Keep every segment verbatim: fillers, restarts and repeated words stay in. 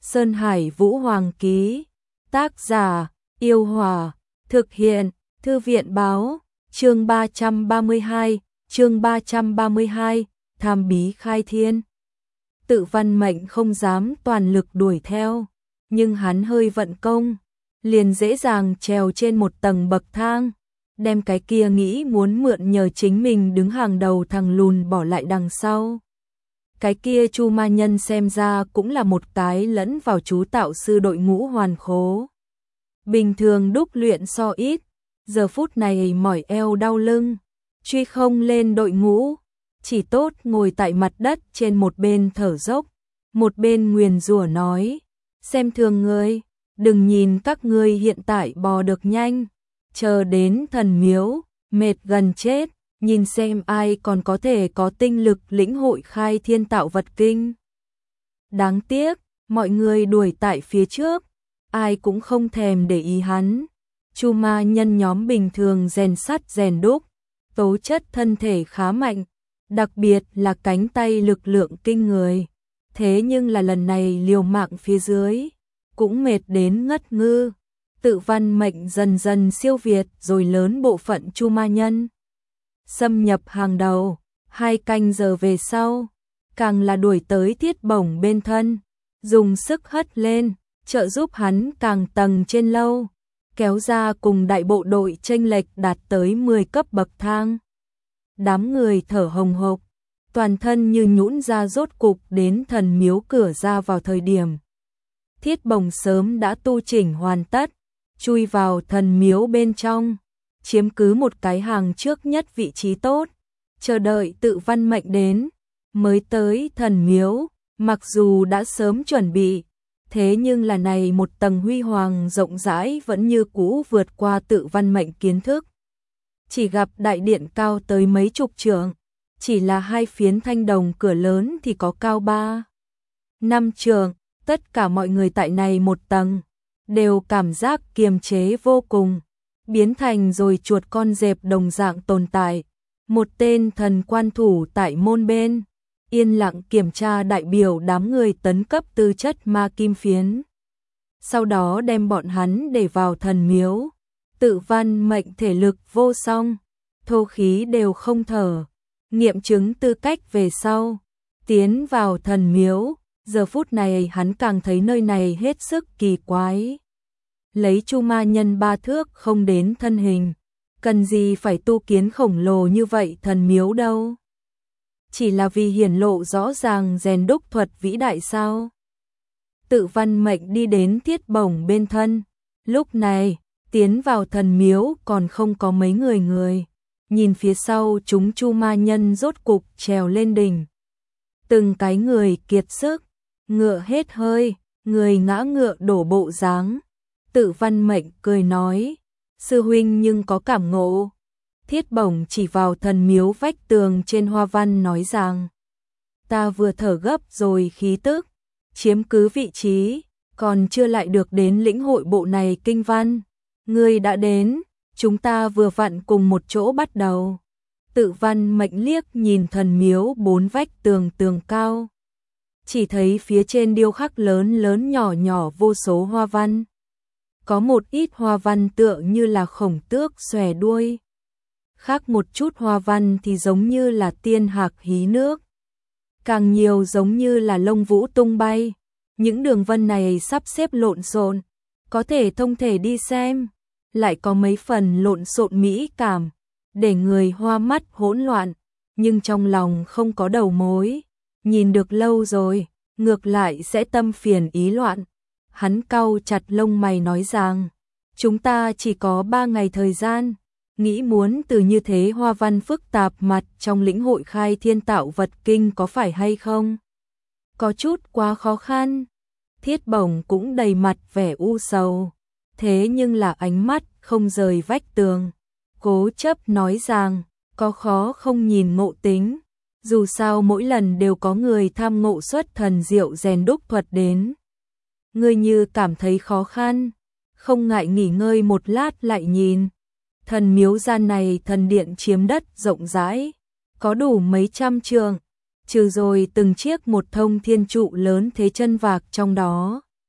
Sơn Hải Vũ Hoàng ký. Tác giả: Yêu Hòa. Thực hiện: Thư viện báo. Chương ba trăm ba mươi hai, chương ba trăm ba mươi hai, Tham bí khai thiên. Tự Văn Mệnh không dám toàn lực đuổi theo, nhưng hắn hơi vận công, liền dễ dàng trèo trên một tầng bậc thang, đem cái kia nghĩ muốn mượn nhờ chính mình đứng hàng đầu thằng lùn bỏ lại đằng sau. Cái kia Chu Ma Nhân xem ra cũng là một cái lẫn vào chú tạo sư đội ngũ hoàn khố. Bình thường đúc luyện so ít, giờ phút này mỏi eo đau lưng, truy không lên đội ngũ, chỉ tốt ngồi tại mặt đất trên một bên thở dốc, một bên nguyền rủa nói: xem thường ngươi, đừng nhìn các ngươi hiện tại bò được nhanh, chờ đến thần miếu, mệt gần chết, nhìn xem ai còn có thể có tinh lực lĩnh hội khai thiên tạo vật kinh. Đáng tiếc, mọi người đuổi tại phía trước, ai cũng không thèm để ý hắn. Chu Ma Nhân nhóm bình thường rèn sắt rèn đúc, tố chất thân thể khá mạnh, đặc biệt là cánh tay lực lượng kinh người. Thế nhưng là lần này liều mạng phía dưới, cũng mệt đến ngất ngư. Tự Văn Mệnh dần dần siêu việt rồi lớn bộ phận Chu Ma Nhân, xâm nhập hàng đầu. Hai canh giờ về sau, càng là đuổi tới Thiết Bổng bên thân, dùng sức hất lên, trợ giúp hắn càng tầng trên lâu, kéo ra cùng đại bộ đội chênh lệch đạt tới mười cấp bậc thang. Đám người thở hồng hộc, toàn thân như nhũn ra, rốt cục đến thần miếu cửa ra vào thời điểm. Thiết Bổng sớm đã tu chỉnh hoàn tất, chui vào thần miếu bên trong, chiếm cứ một cái hàng trước nhất vị trí tốt, chờ đợi Tự Văn Mệnh đến. Mới tới thần miếu, mặc dù đã sớm chuẩn bị, thế nhưng là này một tầng huy hoàng rộng rãi vẫn như cũ vượt qua Tự Văn Mệnh kiến thức. Chỉ gặp đại điện cao tới mấy chục trượng, chỉ là hai phiến thanh đồng cửa lớn thì có cao ba, năm trượng. Tất cả mọi người tại này một tầng đều cảm giác kiềm chế vô cùng, biến thành rồi chuột con dẹp đồng dạng tồn tại. Một tên thần quan thủ tại môn bên, yên lặng kiểm tra đại biểu đám người tấn cấp tư chất ma kim phiến. Sau đó đem bọn hắn để vào thần miếu. Tự Văn Mệnh thể lực vô song, thô khí đều không thở, nghiệm chứng tư cách về sau, tiến vào thần miếu. Giờ phút này hắn càng thấy nơi này hết sức kỳ quái. Lấy Chu Ma Nhân ba thước không đến thân hình, cần gì phải tu kiến khổng lồ như vậy thần miếu đâu? Chỉ là vì hiển lộ rõ ràng rèn đúc thuật vĩ đại sao? Tự Văn Mệnh đi đến Thiết Bổng bên thân, lúc này tiến vào thần miếu còn không có mấy người người, nhìn phía sau chúng Chu Ma Nhân rốt cục trèo lên đỉnh. Từng cái người kiệt sức, ngựa hết hơi, người ngã ngựa đổ bộ dáng. Tự Văn Mệnh cười nói: sư huynh nhưng có cảm ngộ. Thiết Bổng chỉ vào thần miếu vách tường trên hoa văn nói rằng: ta vừa thở gấp rồi khí tức, chiếm cứ vị trí, còn chưa lại được đến lĩnh hội bộ này kinh văn. Ngươi đã đến, chúng ta vừa vặn cùng một chỗ bắt đầu. Tự Văn Mệnh liếc nhìn thần miếu bốn vách tường tường cao, chỉ thấy phía trên điêu khắc lớn lớn nhỏ nhỏ vô số hoa văn. Có một ít hoa văn tựa như là khổng tước xòe đuôi, khác một chút hoa văn thì giống như là tiên hạc hí nước, càng nhiều giống như là lông vũ tung bay. Những đường vân này sắp xếp lộn xộn, có thể thông thể đi xem, lại có mấy phần lộn xộn mỹ cảm, để người hoa mắt hỗn loạn, nhưng trong lòng không có đầu mối. Nhìn được lâu rồi, ngược lại sẽ tâm phiền ý loạn. Hắn cau chặt lông mày nói rằng: chúng ta chỉ có ba ngày thời gian, nghĩ muốn từ như thế hoa văn phức tạp mặt trong lĩnh hội khai thiên tạo vật kinh có phải hay không? Có chút quá khó khăn. Thiết Bổng cũng đầy mặt vẻ u sầu, thế nhưng là ánh mắt không rời vách tường, cố chấp nói rằng: có khó không nhìn ngộ tính, dù sao mỗi lần đều có người tham ngộ xuất thần diệu rèn đúc thuật đến. Ngươi như cảm thấy khó khăn, không ngại nghỉ ngơi một lát lại nhìn. Thần miếu gian này thần điện chiếm đất rộng rãi, có đủ mấy trăm trượng, trừ rồi từng chiếc một thông thiên trụ lớn thế chân vạc trong đó,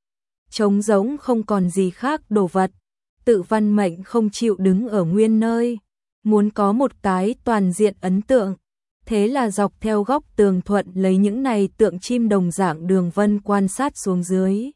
trống rỗng không còn gì khác đồ vật. Tự Văn Mệnh không chịu đứng ở nguyên nơi, muốn có một cái toàn diện ấn tượng. Thế là dọc theo góc tường thuận lấy những này tượng chim đồng dạng đường vân quan sát xuống dưới.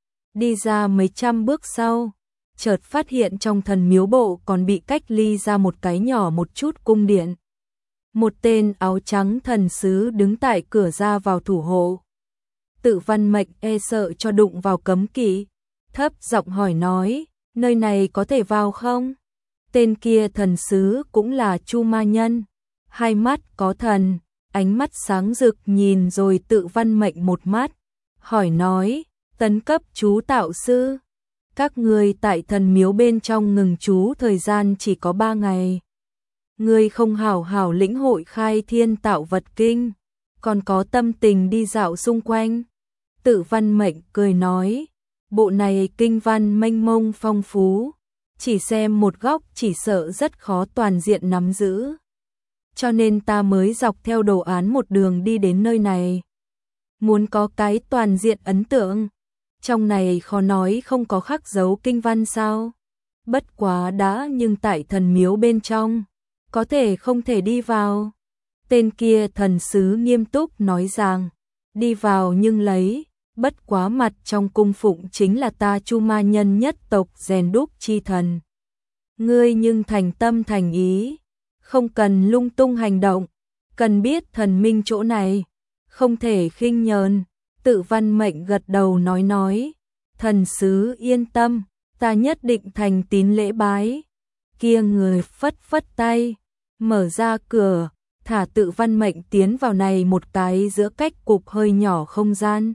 Đi ra mấy trăm bước sau, chợt phát hiện trong thần miếu bộ còn bị cách ly ra một cái nhỏ một chút cung điện. Một tên áo trắng thần sứ đứng tại cửa ra vào thủ hộ. Tự Văn Mệnh e sợ cho đụng vào cấm kỵ, thấp giọng hỏi nói, nơi này có thể vào không? Tên kia thần sứ cũng là Chu Ma Nhân, hai mắt có thần, ánh mắt sáng rực nhìn rồi Tự Văn Mệnh một mắt, hỏi nói, tấn cấp chú tạo sư, các người tại thần miếu bên trong ngừng trú thời gian chỉ có ba ngày. Người không hảo hảo lĩnh hội khai thiên tạo vật kinh, còn có tâm tình đi dạo xung quanh. Tự Văn Mệnh cười nói, bộ này kinh văn mênh mông phong phú, chỉ xem một góc chỉ sợ rất khó toàn diện nắm giữ. Cho nên ta mới dọc theo đồ án một đường đi đến nơi này. Muốn có cái toàn diện ấn tượng, trong này khó nói không có khắc dấu kinh văn sao? Bất quá đã nhưng tại thần miếu bên trong, có thể không thể đi vào. Tên kia thần sứ nghiêm túc nói rằng, đi vào nhưng lấy, bất quá mặt trong cung phụng chính là ta Chu Ma Nhân nhất tộc rèn đúc chi thần. Ngươi nhưng thành tâm thành ý, không cần lung tung hành động, cần biết thần minh chỗ này, không thể khinh nhờn. Tự Văn Mệnh gật đầu nói nói, thần sứ yên tâm, ta nhất định thành tín lễ bái. Kia người phất phất tay, mở ra cửa, thả Tự Văn Mệnh tiến vào này một cái giữa cách cục hơi nhỏ không gian.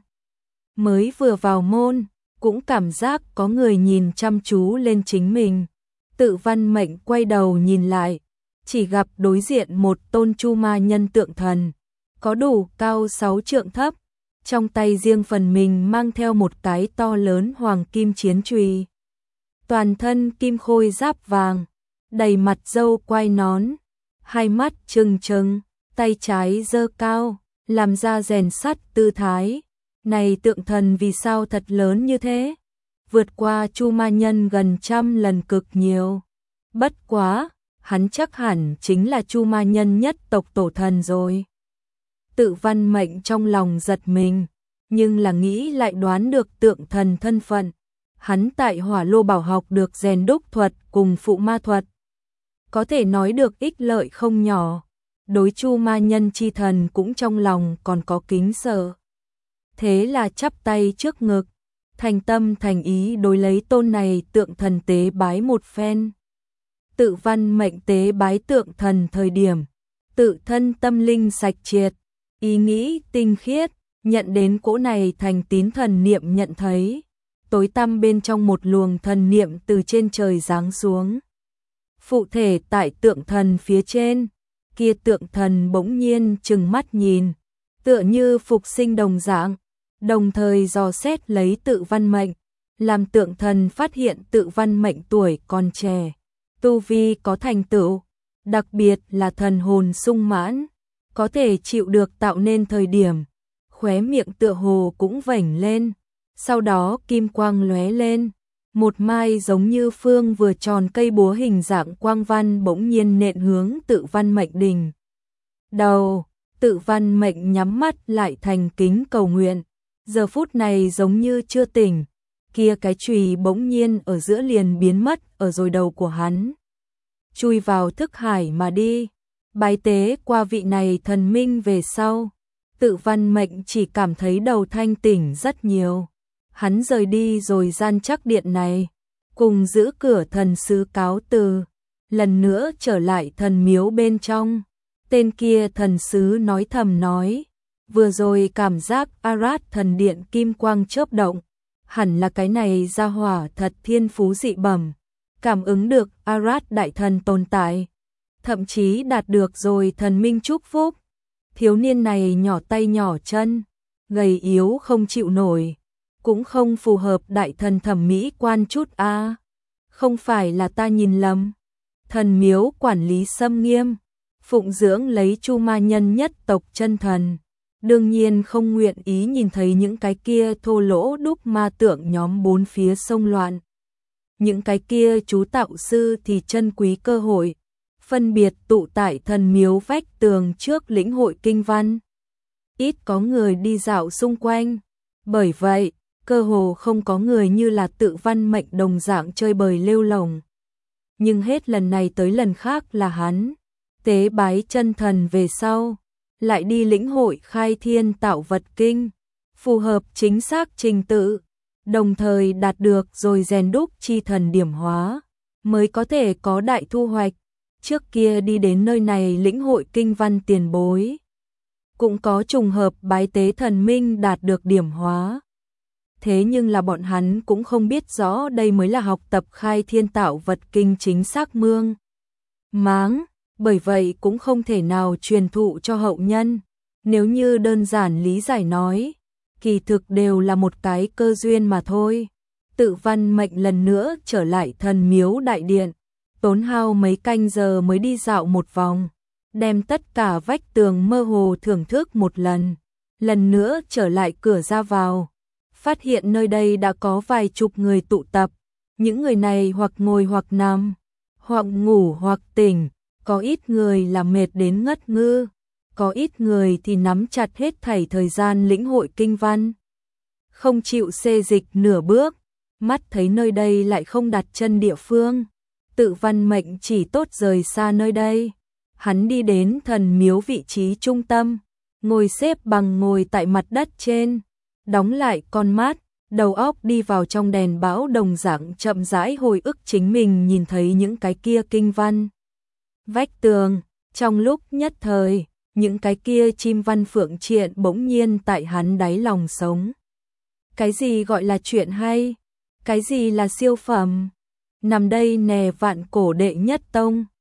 Mới vừa vào môn, cũng cảm giác có người nhìn chăm chú lên chính mình. Tự Văn Mệnh quay đầu nhìn lại, chỉ gặp đối diện một tôn Chu Ma Nhân tượng thần, có đủ cao sáu trượng thấp, trong tay riêng phần mình mang theo một cái to lớn hoàng kim chiến chùy. Toàn thân kim khôi giáp vàng, đầy mặt râu quai nón, hai mắt trừng trừng, tay trái giơ cao, làm ra rèn sắt tư thái. Này tượng thần vì sao thật lớn như thế? Vượt qua Chu Ma Nhân gần trăm lần cực nhiều. Bất quá, hắn chắc hẳn chính là Chu Ma Nhân nhất tộc tổ thần rồi. Tự Văn Mệnh trong lòng giật mình, nhưng là nghĩ lại đoán được tượng thần thân phận. Hắn tại Hỏa Lô Bảo học được rèn đúc thuật cùng phụ ma thuật, có thể nói được ích lợi không nhỏ. Đối Chu Ma Nhân chi thần cũng trong lòng còn có kính sợ. Thế là chắp tay trước ngực, thành tâm thành ý đối lấy tôn này tượng thần tế bái một phen. Tự Văn Mệnh tế bái tượng thần thời điểm, tự thân tâm linh sạch triệt, ý nghĩ tinh khiết, nhận đến cỗ này thành tín thần niệm nhận thấy. Tối tăm bên trong một luồng thần niệm từ trên trời giáng xuống. Phụ thể tại tượng thần phía trên, kia tượng thần bỗng nhiên trừng mắt nhìn, tựa như phục sinh đồng dạng, đồng thời dò xét lấy Tự Văn Mệnh, làm tượng thần phát hiện Tự Văn Mệnh tuổi còn trẻ, tu vi có thành tựu, đặc biệt là thần hồn sung mãn, có thể chịu được tạo nên thời điểm, khóe miệng tựa hồ cũng vểnh lên, sau đó kim quang lóe lên, một mai giống như phương vừa tròn cây búa hình dạng quang văn bỗng nhiên nện hướng Tự Văn Mệnh đỉnh đầu. Tự Văn Mệnh nhắm mắt lại thành kính cầu nguyện, giờ phút này giống như chưa tỉnh, kia cái chùy bỗng nhiên ở giữa liền biến mất ở rồi đầu của hắn, chui vào thức hải mà đi. Bái tế qua vị này thần minh về sau, Tự Văn Mệnh chỉ cảm thấy đầu thanh tỉnh rất nhiều. Hắn rời đi rồi gian chắc điện này, cùng giữ cửa thần sứ cáo từ, lần nữa trở lại thần miếu bên trong. Tên kia thần sứ nói thầm nói, vừa rồi cảm giác Arad thần điện kim quang chớp động, hẳn là cái này ra hỏa thật thiên phú dị bẩm, cảm ứng được Arad đại thần tồn tại, thậm chí đạt được rồi thần minh chúc phúc. Thiếu niên này nhỏ tay nhỏ chân, gầy yếu không chịu nổi, cũng không phù hợp đại thần thẩm mỹ quan chút a. À. Không phải là ta nhìn lầm. Thần miếu quản lý xâm nghiêm, phụng dưỡng lấy Chu Ma Nhân nhất tộc chân thần, đương nhiên không nguyện ý nhìn thấy những cái kia thô lỗ đúc ma tượng nhóm bốn phía xông loạn. Những cái kia chú tạo sư thì chân quý cơ hội, phân biệt tụ tại thần miếu vách tường trước lĩnh hội kinh văn. Ít có người đi dạo xung quanh, bởi vậy, cơ hồ không có người như là Tự Văn Mệnh đồng dạng chơi bời lêu lổng. Nhưng hết lần này tới lần khác là hắn, tế bái chân thần về sau, lại đi lĩnh hội khai thiên tạo vật kinh, phù hợp chính xác trình tự, đồng thời đạt được rồi rèn đúc chi thần điểm hóa, mới có thể có đại thu hoạch. Trước kia đi đến nơi này lĩnh hội kinh văn tiền bối, cũng có trùng hợp bái tế thần minh đạt được điểm hóa. Thế nhưng là bọn hắn cũng không biết rõ đây mới là học tập khai thiên tạo vật kinh chính xác mương máng, bởi vậy cũng không thể nào truyền thụ cho hậu nhân. Nếu như đơn giản lý giải nói, kỳ thực đều là một cái cơ duyên mà thôi. Tự Văn Mệnh lần nữa trở lại thần miếu đại điện, tốn hao mấy canh giờ mới đi dạo một vòng, đem tất cả vách tường mơ hồ thưởng thức một lần, lần nữa trở lại cửa ra vào, phát hiện nơi đây đã có vài chục người tụ tập, những người này hoặc ngồi hoặc nằm, hoặc ngủ hoặc tỉnh, có ít người là mệt đến ngất ngư, có ít người thì nắm chặt hết thảy thời gian lĩnh hội kinh văn, không chịu xê dịch nửa bước, mắt thấy nơi đây lại không đặt chân địa phương. Tự Văn Mệnh chỉ tốt rời xa nơi đây, hắn đi đến thần miếu vị trí trung tâm, ngồi xếp bằng ngồi tại mặt đất trên, đóng lại con mắt, đầu óc đi vào trong đèn bão đồng dạng chậm rãi hồi ức chính mình nhìn thấy những cái kia kinh văn. Vách tường, trong lúc nhất thời, những cái kia chim văn phượng triện bỗng nhiên tại hắn đáy lòng sống. Cái gì gọi là chuyện hay? Cái gì là siêu phẩm? Nằm đây nè vạn cổ đệ nhất tông,